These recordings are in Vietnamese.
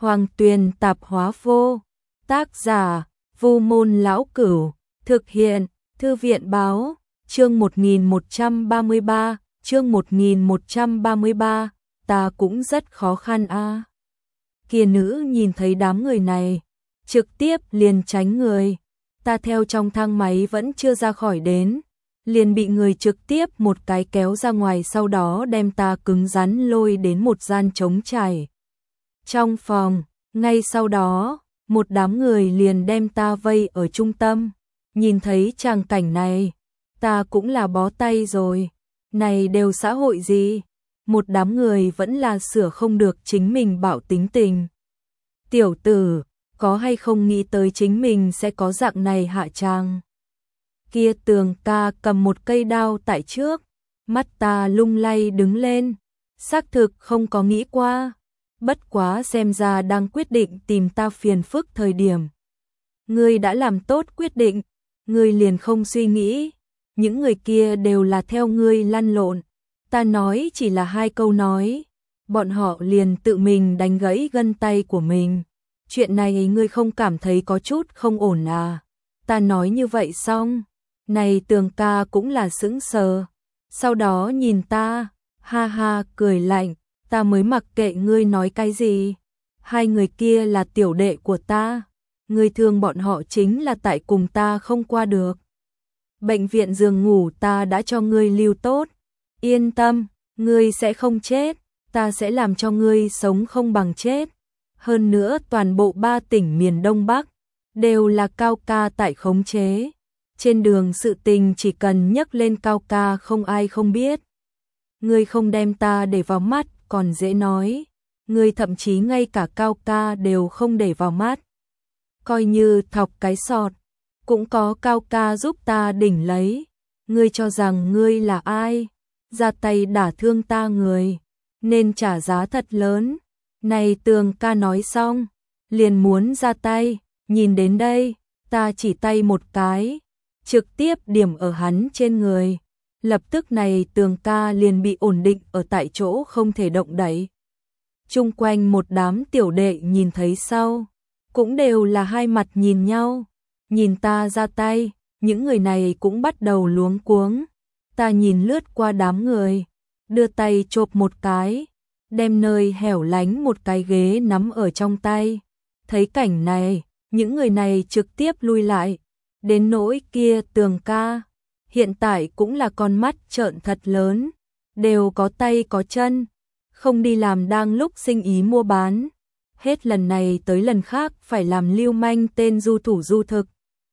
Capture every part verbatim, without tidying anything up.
Hoàng Tuyền Tạp Hóa Vô. Tác giả: Vu Môn Lão Cửu. Thực hiện: Thư viện Báo. Chương một nghìn một trăm ba mươi ba, chương một nghìn một trăm ba mươi ba, ta cũng rất khó khăn a. À. Kia nữ nhìn thấy đám người này, trực tiếp liền tránh người. Ta theo trong thang máy vẫn chưa ra khỏi đến, liền bị người trực tiếp một cái kéo ra ngoài, sau đó đem ta cứng rắn lôi đến một gian trống trải. Trong phòng, ngay sau đó, một đám người liền đem ta vây ở trung tâm. Nhìn thấy tràng cảnh này, ta cũng là bó tay rồi. Này đều xã hội gì? Một đám người vẫn là sửa không được chính mình bảo tính tình. Tiểu tử, có hay không nghĩ tới chính mình sẽ có dạng này hạ tràng? Kia Tường ca cầm một cây đao tại trước, mắt ta lung lay đứng lên. Xác thực không có nghĩ qua, bất quá xem ra đang quyết định tìm ta phiền phức thời điểm. Ngươi đã làm tốt quyết định, ngươi liền không suy nghĩ. Những người kia đều là theo ngươi lăn lộn. Ta nói chỉ là hai câu nói, bọn họ liền tự mình đánh gãy gân tay của mình. Chuyện này ngươi không cảm thấy có chút không ổn à? Ta nói như vậy xong, này Tường ca cũng là sững sờ. Sau đó nhìn ta, ha ha cười lạnh, ta mới mặc kệ ngươi nói cái gì. Hai người kia là tiểu đệ của ta, ngươi thương bọn họ chính là tại cùng ta không qua được. Bệnh viện giường ngủ ta đã cho ngươi lưu tốt, yên tâm, ngươi sẽ không chết, ta sẽ làm cho ngươi sống không bằng chết. Hơn nữa toàn bộ ba tỉnh miền Đông Bắc đều là Cao ca tại khống chế. Trên đường sự tình chỉ cần nhắc lên Cao ca không ai không biết. Ngươi không đem ta để vào mắt còn dễ nói, ngươi thậm chí ngay cả Cao ca đều không để vào mắt. Coi như thọc cái sọt, cũng có Cao ca giúp ta đỉnh lấy. Ngươi cho rằng ngươi là ai? Ra tay đả thương ta người, nên trả giá thật lớn. Này Tường ca nói xong, liền muốn ra tay. Nhìn đến đây, ta chỉ tay một cái, trực tiếp điểm ở hắn trên người. Lập tức này Tường ca liền bị ổn định ở tại chỗ không thể động đậy. Chung quanh một đám tiểu đệ nhìn thấy sau, cũng đều là hai mặt nhìn nhau. Nhìn ta ra tay, những người này cũng bắt đầu luống cuống. Ta nhìn lướt qua đám người, đưa tay chộp một cái, đem nơi hẻo lánh một cái ghế nắm ở trong tay. Thấy cảnh này, những người này trực tiếp lui lại. Đến nỗi kia Tường ca, hiện tại cũng là con mắt trợn thật lớn, đều có tay có chân, không đi làm đang lúc sinh ý mua bán. Hết lần này tới lần khác phải làm lưu manh tên du thủ du thực.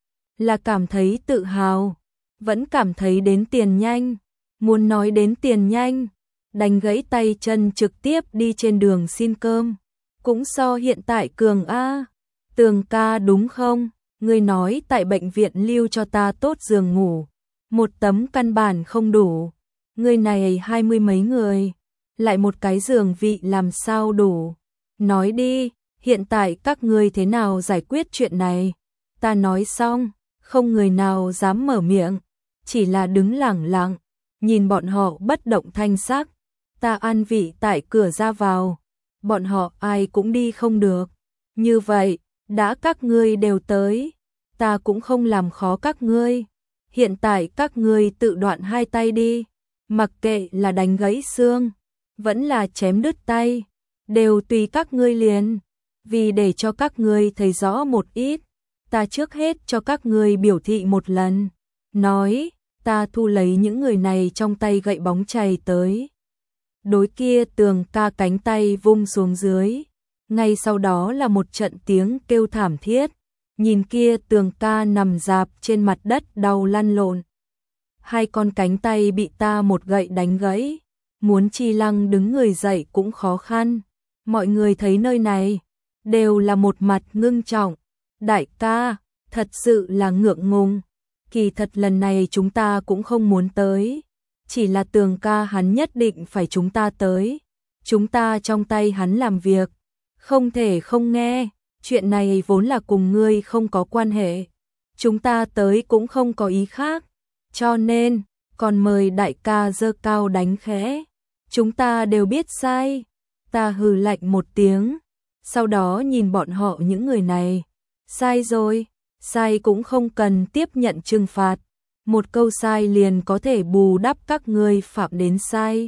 Là cảm thấy tự hào, vẫn cảm thấy đến tiền nhanh. Muốn nói đến tiền nhanh, đánh gãy tay chân trực tiếp đi trên đường xin cơm, cũng so hiện tại cường a. Tường ca đúng không? Ngươi nói tại bệnh viện lưu cho ta tốt giường ngủ, một tấm căn bản không đủ. Ngươi này hai mươi mấy người, lại một cái giường vị làm sao đủ? Nói đi, hiện tại các ngươi thế nào giải quyết chuyện này? Ta nói xong, không người nào dám mở miệng, chỉ là đứng lẳng lặng, nhìn bọn họ bất động thanh sắc. Ta an vị tại cửa ra vào, bọn họ ai cũng đi không được. Như vậy, đã các ngươi đều tới, ta cũng không làm khó các ngươi. Hiện tại các ngươi tự đoạn hai tay đi, mặc kệ là đánh gãy xương, vẫn là chém đứt tay, đều tùy các ngươi liền. Vì để cho các ngươi thấy rõ một ít, ta trước hết cho các ngươi biểu thị một lần. Nói, ta thu lấy những người này trong tay gậy bóng chày tới. Đối kia Tường ca cánh tay vung xuống dưới, ngay sau đó là một trận tiếng kêu thảm thiết. Nhìn kia Tường ca nằm rạp trên mặt đất đau lăn lộn. Hai con cánh tay bị ta một gậy đánh gãy, muốn chi lăng đứng người dậy cũng khó khăn. Mọi người thấy nơi này, đều là một mặt ngưng trọng. Đại ca, thật sự là ngượng ngùng. Kỳ thật lần này chúng ta cũng không muốn tới, chỉ là Tường ca hắn nhất định phải chúng ta tới. Chúng ta trong tay hắn làm việc, không thể không nghe. Chuyện này vốn là cùng ngươi không có quan hệ, chúng ta tới cũng không có ý khác, cho nên còn mời đại ca giơ cao đánh khẽ. Chúng ta đều biết sai. Ta hừ lạnh một tiếng, sau đó nhìn bọn họ những người này. Sai rồi, sai cũng không cần tiếp nhận trừng phạt. Một câu sai liền có thể bù đắp các ngươi phạm đến sai.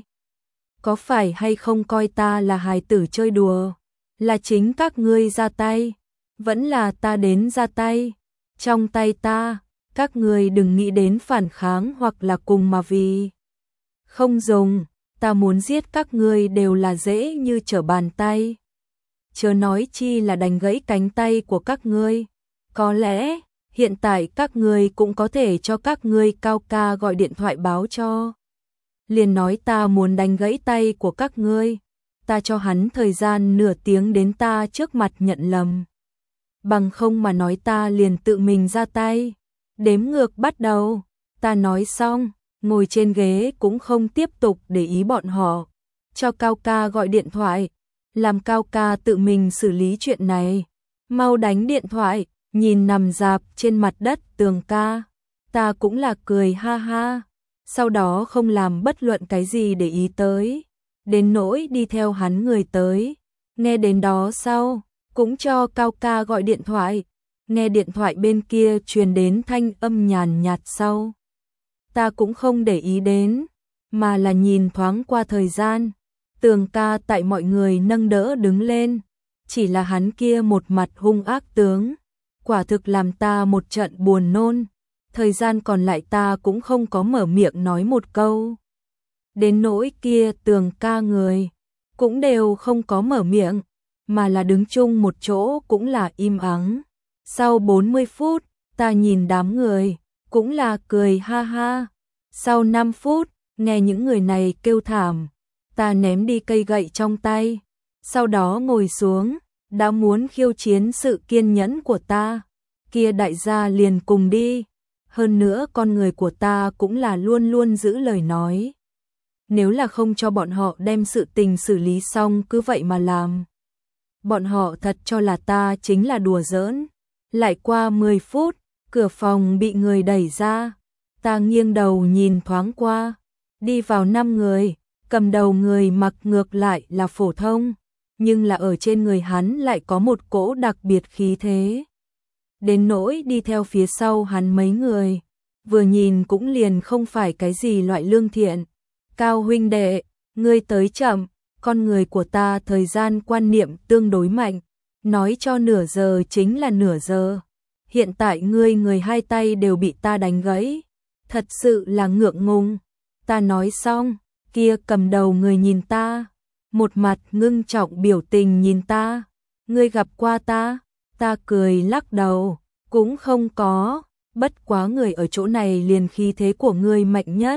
Có phải hay không coi ta là hài tử chơi đùa? Là chính các ngươi ra tay, vẫn là ta đến ra tay? Trong tay ta, các ngươi đừng nghĩ đến phản kháng hoặc là cùng mà vì. Không dùng, ta muốn giết các ngươi đều là dễ như trở bàn tay. Chớ nói chi là đánh gãy cánh tay của các ngươi. Có lẽ, hiện tại các ngươi cũng có thể cho các ngươi Cao ca gọi điện thoại báo cho. Liền nói ta muốn đánh gãy tay của các ngươi. Ta cho hắn thời gian nửa tiếng đến ta trước mặt nhận lầm. Bằng không mà nói ta liền tự mình ra tay. Đếm ngược bắt đầu. Ta nói xong, ngồi trên ghế cũng không tiếp tục để ý bọn họ. Cho Cao ca gọi điện thoại. Làm Cao ca tự mình xử lý chuyện này. Mau đánh điện thoại, nhìn nằm rạp trên mặt đất Tường ca. Ta cũng là cười ha ha. Sau đó không làm bất luận cái gì để ý tới. Đến nỗi đi theo hắn người tới. Nghe đến đó sau, cũng cho Cao ca gọi điện thoại. Nghe điện thoại bên kia truyền đến thanh âm nhàn nhạt sau. Ta cũng không để ý đến, mà là nhìn thoáng qua thời gian. Tường ca tại mọi người nâng đỡ đứng lên. Chỉ là hắn kia một mặt hung ác tướng. Quả thực làm ta một trận buồn nôn. Thời gian còn lại ta cũng không có mở miệng nói một câu. Đến nỗi kia Tường ca người, cũng đều không có mở miệng, mà là đứng chung một chỗ cũng là im ắng. Sau bốn mươi phút, ta nhìn đám người, cũng là cười ha ha. Sau năm phút, nghe những người này kêu thảm, ta ném đi cây gậy trong tay, sau đó ngồi xuống, đã muốn khiêu chiến sự kiên nhẫn của ta. Kia đại gia liền cùng đi. Hơn nữa con người của ta cũng là luôn luôn giữ lời nói. Nếu là không cho bọn họ đem sự tình xử lý xong cứ vậy mà làm. Bọn họ thật cho là ta chính là đùa giỡn. Lại qua mười phút, cửa phòng bị người đẩy ra. Ta nghiêng đầu nhìn thoáng qua. Đi vào năm người, cầm đầu người mặc ngược lại là phổ thông. Nhưng là ở trên người hắn lại có một cỗ đặc biệt khí thế. Đến nỗi đi theo phía sau hắn mấy người, vừa nhìn cũng liền không phải cái gì loại lương thiện. Cao huynh đệ, ngươi tới chậm, con người của ta thời gian quan niệm tương đối mạnh, nói cho nửa giờ chính là nửa giờ. Hiện tại ngươi người hai tay đều bị ta đánh gãy, thật sự là ngượng ngùng. Ta nói xong, kia cầm đầu người nhìn ta, một mặt ngưng trọng biểu tình nhìn ta. Ngươi gặp qua ta? Ta cười lắc đầu, cũng không có, bất quá người ở chỗ này liền khí thế của ngươi mạnh nhất.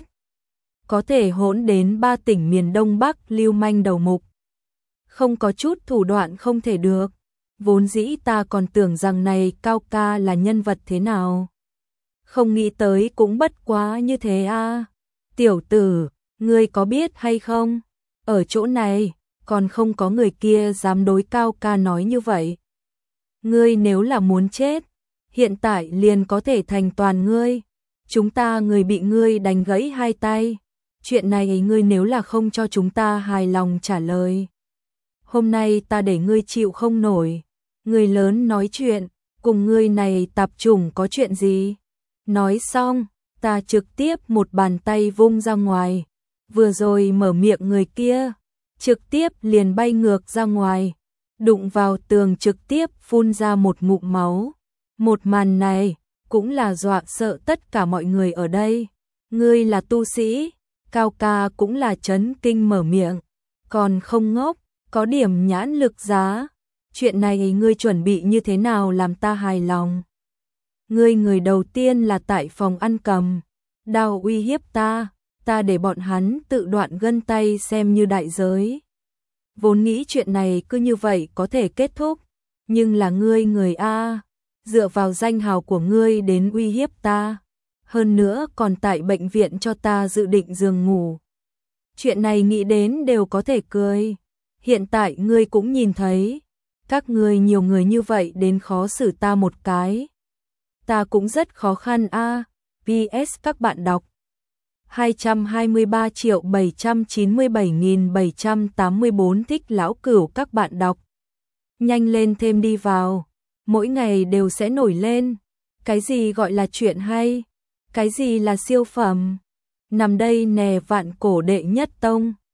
Có thể hỗn đến ba tỉnh miền Đông Bắc lưu manh đầu mục. Không có chút thủ đoạn không thể được. Vốn dĩ ta còn tưởng rằng này Cao ca là nhân vật thế nào. Không nghĩ tới cũng bất quá như thế a. Tiểu tử, ngươi có biết hay không? Ở chỗ này, còn không có người kia dám đối Cao ca nói như vậy. Ngươi nếu là muốn chết, hiện tại liền có thể thành toàn ngươi. Chúng ta người bị ngươi đánh gãy hai tay. Chuyện này ngươi nếu là không cho chúng ta hài lòng trả lời. Hôm nay ta để ngươi chịu không nổi. Người lớn nói chuyện, cùng ngươi này tạp chủng có chuyện gì? Nói xong, ta trực tiếp một bàn tay vung ra ngoài. Vừa rồi mở miệng người kia, trực tiếp liền bay ngược ra ngoài. Đụng vào tường trực tiếp phun ra một ngụm máu. Một màn này, cũng là dọa sợ tất cả mọi người ở đây. Ngươi là tu sĩ, Cao ca cũng là chấn kinh mở miệng. Còn không ngốc, có điểm nhãn lực giá. Chuyện này ngươi chuẩn bị như thế nào làm ta hài lòng? Ngươi người đầu tiên là tại phòng ăn cầm đao uy hiếp ta, ta để bọn hắn tự đoạn gân tay xem như đại giới. Vốn nghĩ chuyện này cứ như vậy có thể kết thúc, nhưng là ngươi người A, dựa vào danh hào của ngươi đến uy hiếp ta, hơn nữa còn tại bệnh viện cho ta dự định giường ngủ. Chuyện này nghĩ đến đều có thể cười. Hiện tại ngươi cũng nhìn thấy, các ngươi nhiều người như vậy đến khó xử ta một cái. Ta cũng rất khó khăn a. pê ét các bạn đọc hai trăm hai mươi ba triệu bảy trăm chín mươi bảy nghìn bảy trăm tám mươi bốn thích lão cửu các bạn đọc Nhanh lên thêm đi vào, mỗi ngày đều sẽ nổi lên. Cái gì gọi là chuyện hay? Cái gì là siêu phẩm? Nằm đây nè vạn cổ đệ nhất tông.